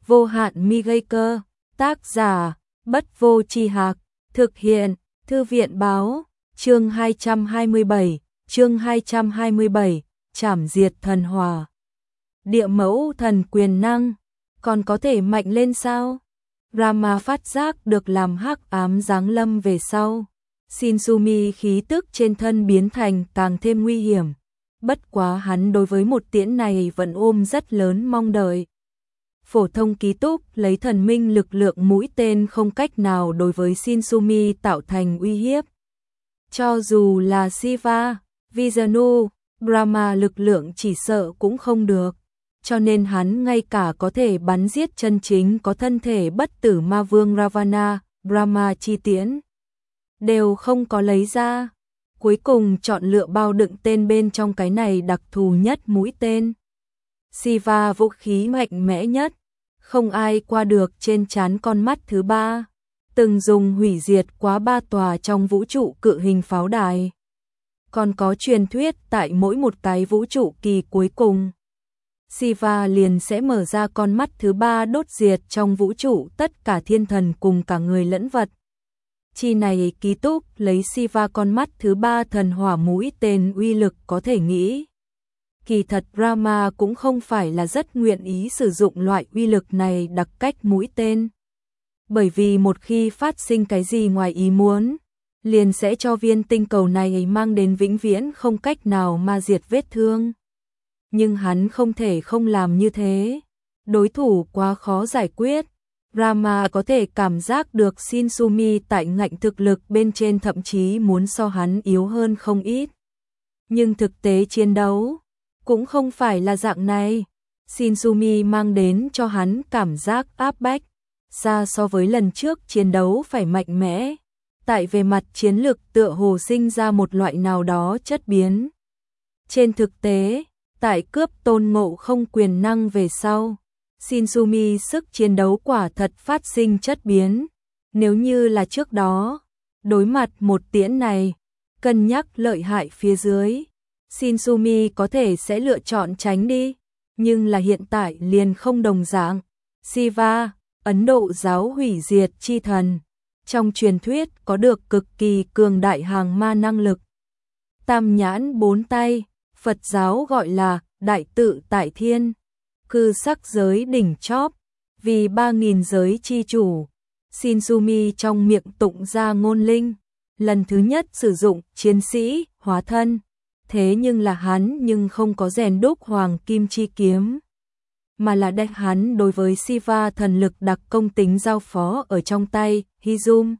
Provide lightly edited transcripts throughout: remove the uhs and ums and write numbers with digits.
Vô hạn mi gây cơ, tác giả, Bất Vô Tri Hạc, thực hiện, Thư viện báo, chương 227, trảm diệt thần hỏa. Địa mẫu thần quyền năng, còn có thể mạnh lên sao? Rama phát giác được làm hắc ám giáng lâm về sau. Shinsumi khí tức trên thân biến thành càng thêm nguy hiểm. Bất quá hắn đối với một tiễn này vẫn ôm rất lớn mong đợi. Phổ thông ký túc lấy thần minh lực lượng mũi tên không cách nào đối với Shinsumi tạo thành uy hiếp. Cho dù là Shiva, Vishnu, Brahma lực lượng chỉ sợ cũng không được. Cho nên hắn ngay cả có thể bắn giết chân chính có thân thể bất tử ma vương Ravana, Brahma chi tiễn đều không có lấy ra. Cuối cùng chọn lựa bao đựng tên bên trong cái này đặc thù nhất mũi tên. Shiva vũ khí mạnh mẽ nhất, không ai qua được trên trán con mắt thứ ba, từng dùng hủy diệt quá 3 tòa trong vũ trụ cự hình pháo đài. Còn có truyền thuyết tại mỗi một cái vũ trụ kỳ cuối cùng, Shiva liền sẽ mở ra con mắt thứ ba đốt diệt trong vũ trụ tất cả thiên thần cùng cả người lẫn vật. Chi này ký túc lấy Shiva con mắt thứ ba thần hỏa mũi tên uy lực có thể nghĩ. Kỳ thật Rama cũng không phải là rất nguyện ý sử dụng loại uy lực này đặc cách mũi tên. Bởi vì một khi phát sinh cái gì ngoài ý muốn, liền sẽ cho viên tinh cầu này mang đến vĩnh viễn không cách nào ma diệt vết thương. Nhưng hắn không thể không làm như thế. Đối thủ quá khó giải quyết. Rama có thể cảm giác được Shinsumi tại ngạnh thực lực bên trên thậm chí muốn so hắn yếu hơn không ít. Nhưng thực tế chiến đấu cũng không phải là dạng này. Shinsumi mang đến cho hắn cảm giác áp bách, xa so với lần trước chiến đấu phải mạnh mẽ. Tại về mặt chiến lược tựa hồ sinh ra một loại nào đó chất biến. Trên thực tế, tại cướp Tôn Ngộ Không quyền năng về sau, Shinsumi sức chiến đấu quả thật phát sinh chất biến. Nếu như là trước đó, đối mặt một tiễn này, cân nhắc lợi hại phía dưới, Shinsumi có thể sẽ lựa chọn tránh đi. Nhưng là hiện tại liền không đồng dạng. Shiva, Ấn Độ giáo hủy diệt chi thần, trong truyền thuyết có được cực kỳ cường đại hàng ma năng lực. Tam nhãn 4 tay, Phật giáo gọi là đại tự tại thiên, cư sắc giới đỉnh chóp, vì 3.000 giới chi chủ. Shinsumi trong miệng tụng ra ngôn linh, lần thứ nhất sử dụng chiến sĩ hóa thân. Thế nhưng là hắn nhưng không có rèn đúc hoàng kim chi kiếm, mà là đem hắn đối với Shiva thần lực đặc công tính giao phó ở trong tay, Hizum.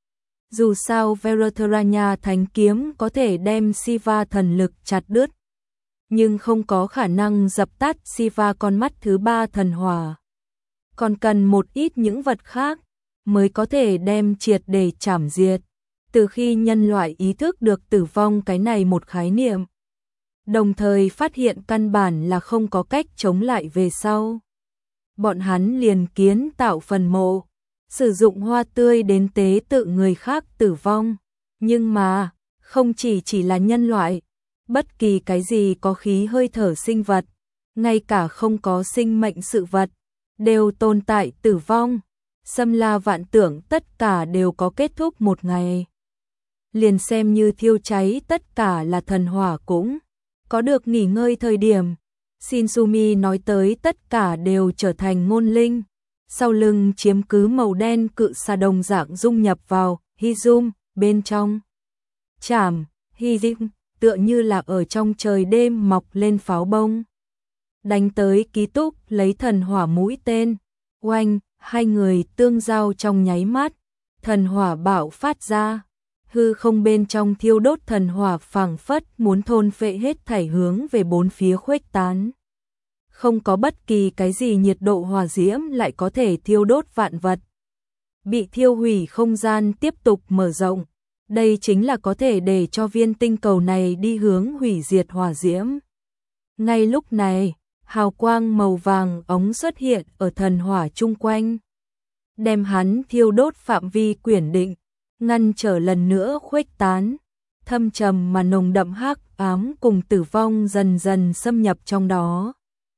Dù sao Varatharaja thánh kiếm có thể đem Shiva thần lực chặt đứt, nhưng không có khả năng dập tắt Shiva con mắt thứ ba thần hỏa. Còn cần một ít những vật khác mới có thể đem triệt để trảm diệt. Từ khi nhân loại ý thức được tử vong cái này một khái niệm, đồng thời phát hiện căn bản là không có cách chống lại về sau, bọn hắn liền kiến tạo phần mộ, sử dụng hoa tươi đến tế tự người khác tử vong. Nhưng mà, không chỉ là nhân loại, bất kỳ cái gì có khí hơi thở sinh vật, ngay cả không có sinh mệnh sự vật, đều tồn tại tử vong. Xâm la vạn tưởng tất cả đều có kết thúc một ngày. Liền xem như thiêu cháy tất cả là thần hỏa cũng có được nghỉ ngơi thời điểm. Shinsumi nói tới tất cả đều trở thành ngôn linh. Sau lưng chiếm cứ màu đen cự xà đồng dạng dung nhập vào Hizum bên trong. Chảm, Hizum tựa như là ở trong trời đêm mọc lên pháo bông. Đánh tới ký túc lấy thần hỏa mũi tên. Oanh, hai người tương giao trong nháy mắt. Thần hỏa bạo phát ra. Hư không bên trong thiêu đốt thần hỏa phảng phất muốn thôn phệ hết thảy hướng về bốn phía khuếch tán. Không có bất kỳ cái gì nhiệt độ hỏa diễm lại có thể thiêu đốt vạn vật. Bị thiêu hủy không gian tiếp tục mở rộng. Đây chính là có thể để cho viên tinh cầu này đi hướng hủy diệt hỏa diễm. Ngay lúc này, hào quang màu vàng ống xuất hiện ở thần hỏa chung quanh, đem hắn thiêu đốt phạm vi quyển định, ngăn trở lần nữa khuếch tán. Thâm trầm mà nồng đậm hắc ám cùng tử vong dần dần xâm nhập trong đó.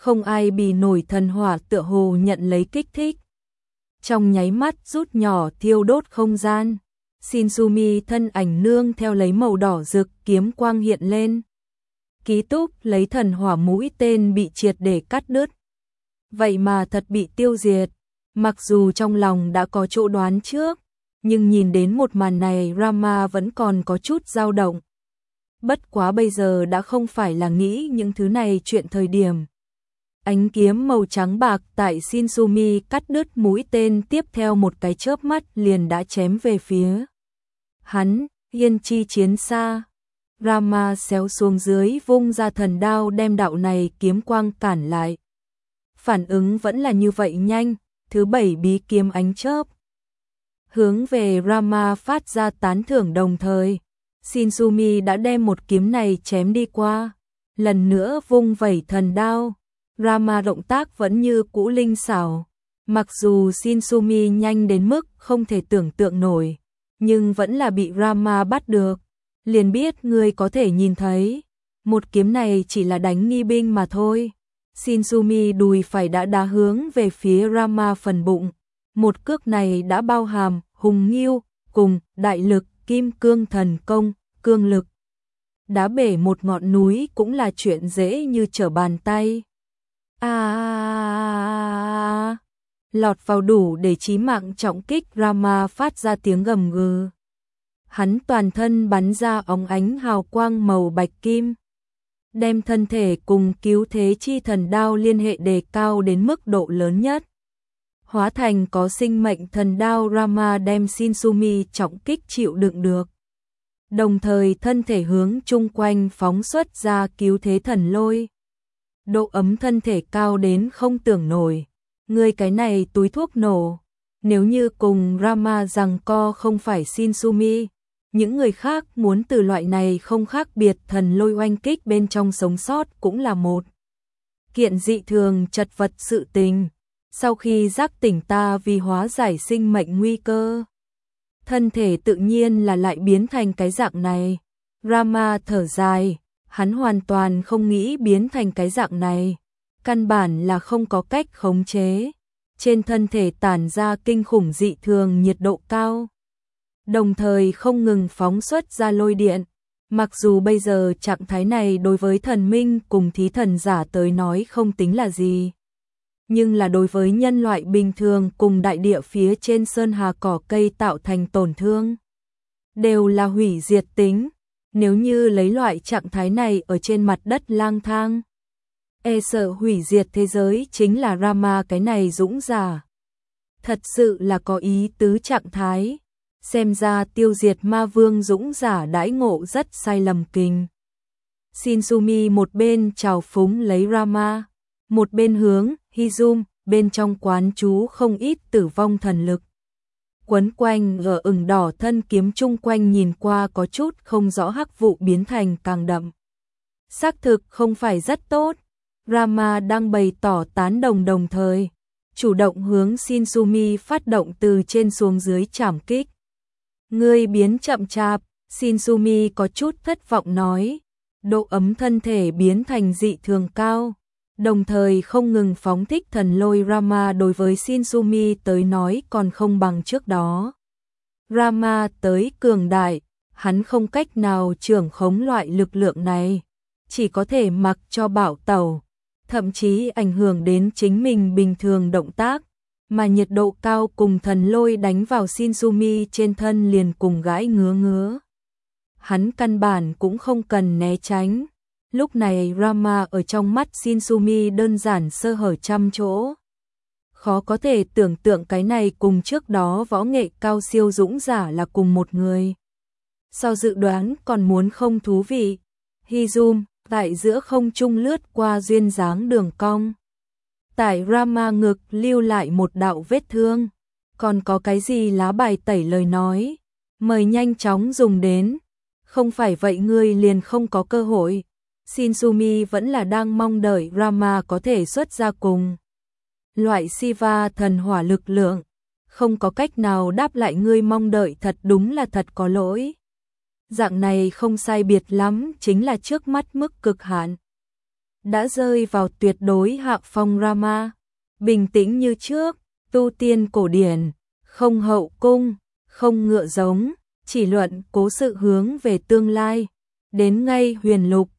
Không ai bì nổi thần hỏa tựa hồ nhận lấy kích thích. Trong nháy mắt rút nhỏ thiêu đốt không gian. Shinsumi thân ảnh nương theo lấy màu đỏ rực kiếm quang hiện lên. Ký túc lấy thần hỏa mũi tên bị triệt để cắt đứt. Vậy mà thật bị tiêu diệt. Mặc dù trong lòng đã có chỗ đoán trước, nhưng nhìn đến một màn này Rama vẫn còn có chút dao động. Bất quá bây giờ đã không phải là nghĩ những thứ này chuyện thời điểm. Ánh kiếm màu trắng bạc tại Shinsumi cắt đứt mũi tên tiếp theo một cái chớp mắt liền đã chém về phía hắn. Yên chi chiến xa. Rama xéo xuống dưới vung ra thần đao đem đạo này kiếm quang cản lại. Phản ứng vẫn là như vậy nhanh. Thứ 7 bí kiếm ánh chớp hướng về Rama phát ra tán thưởng, đồng thời Shinsumi đã đem một kiếm này chém đi qua. Lần nữa vung vẩy thần đao. Rama động tác vẫn như cũ linh xảo. Mặc dù Shinsumi nhanh đến mức không thể tưởng tượng nổi, nhưng vẫn là bị Rama bắt được. Liền biết ngươi có thể nhìn thấy, một kiếm này chỉ là đánh nghi binh mà thôi. Shinsumi đùi phải đã đá hướng về phía Rama phần bụng. Một cước này đã bao hàm hùng nghiêu cùng đại lực kim cương thần công, cương lực. Đá bể một ngọn núi cũng là chuyện dễ như trở bàn tay. Lọt vào đủ để chí mạng trọng kích, Rama phát ra tiếng gầm gừ. Hắn toàn thân bắn ra óng ánh hào quang màu bạch kim, đem thân thể cùng cứu thế chi thần đao liên hệ đề cao đến mức độ lớn nhất. Hóa thành có sinh mệnh thần đao, Rama đem Shinsumi trọng kích chịu đựng được. Đồng thời thân thể hướng chung quanh phóng xuất ra cứu thế thần lôi. Độ ấm thân thể cao đến không tưởng nổi. Ngươi cái này túi thuốc nổ. Nếu như cùng Rama giằng co không phải Shinsumi, những người khác muốn từ loại này không khác biệt thần lôi oanh kích bên trong sống sót cũng là một kiện dị thường chật vật sự tình. Sau khi giác tỉnh ta vì hóa giải sinh mệnh nguy cơ, thân thể tự nhiên là lại biến thành cái dạng này. Rama thở dài, hắn hoàn toàn không nghĩ biến thành cái dạng này, căn bản là không có cách khống chế. Trên thân thể tản ra kinh khủng dị thường nhiệt độ cao, đồng thời không ngừng phóng xuất ra lôi điện. Mặc dù bây giờ trạng thái này đối với thần minh cùng thí thần giả tới nói không tính là gì, nhưng là đối với nhân loại bình thường cùng đại địa phía trên sơn hà cỏ cây tạo thành tổn thương đều là hủy diệt tính. Nếu như lấy loại trạng thái này ở trên mặt đất lang thang, e sợ hủy diệt thế giới chính là Rama cái này dũng giả. Thật sự là có ý tứ trạng thái. Xem ra tiêu diệt ma vương dũng giả đãi ngộ rất sai lầm kình. Shinsumi một bên trào phúng lấy Rama, một bên hướng Hizum bên trong quán chú không ít tử vong thần lực. Quấn quanh gờ ửng đỏ thân kiếm chung quanh nhìn qua có chút không rõ, hắc vụ biến thành càng đậm. Xác thực không phải rất tốt. Rama đang bày tỏ tán đồng, đồng thời chủ động hướng Shinsumi phát động từ trên xuống dưới trảm kích. Ngươi biến chậm chạp, Shinsumi có chút thất vọng nói. Độ ấm thân thể biến thành dị thường cao, đồng thời không ngừng phóng thích thần lôi. Rama đối với Shinsumi tới nói còn không bằng trước đó. Rama tới cường đại, hắn không cách nào trưởng khống loại lực lượng này, chỉ có thể mặc cho bảo tẩu, thậm chí ảnh hưởng đến chính mình bình thường động tác. Mà nhiệt độ cao cùng thần lôi đánh vào Shinsumi trên thân liền cùng gãi ngứa ngứa. Hắn căn bản cũng không cần né tránh. Lúc này Rama ở trong mắt Shinsumi đơn giản sơ hở trăm chỗ. Khó có thể tưởng tượng cái này cùng trước đó võ nghệ cao siêu dũng giả là cùng một người. So dự đoán còn muốn không thú vị. Hizum tại giữa không trung lướt qua duyên dáng đường cong. Tại Rama ngực lưu lại một đạo vết thương. Còn có cái gì lá bài tẩy lời nói, mời nhanh chóng dùng đến. Không phải vậy ngươi liền không có cơ hội. Shinsumi vẫn là đang mong đợi Rama có thể xuất ra cùng loại Shiva thần hỏa lực lượng. Không có cách nào đáp lại ngươi mong đợi, thật đúng là thật có lỗi. Dạng này không sai biệt lắm, chính là trước mắt mức cực hạn. đã rơi vào tuyệt đối hạ phong. Rama bình tĩnh như trước, tu tiên cổ điển, không hậu cung, không ngựa giống, chỉ luận cố sự hướng về tương lai. Đến ngay huyền lục,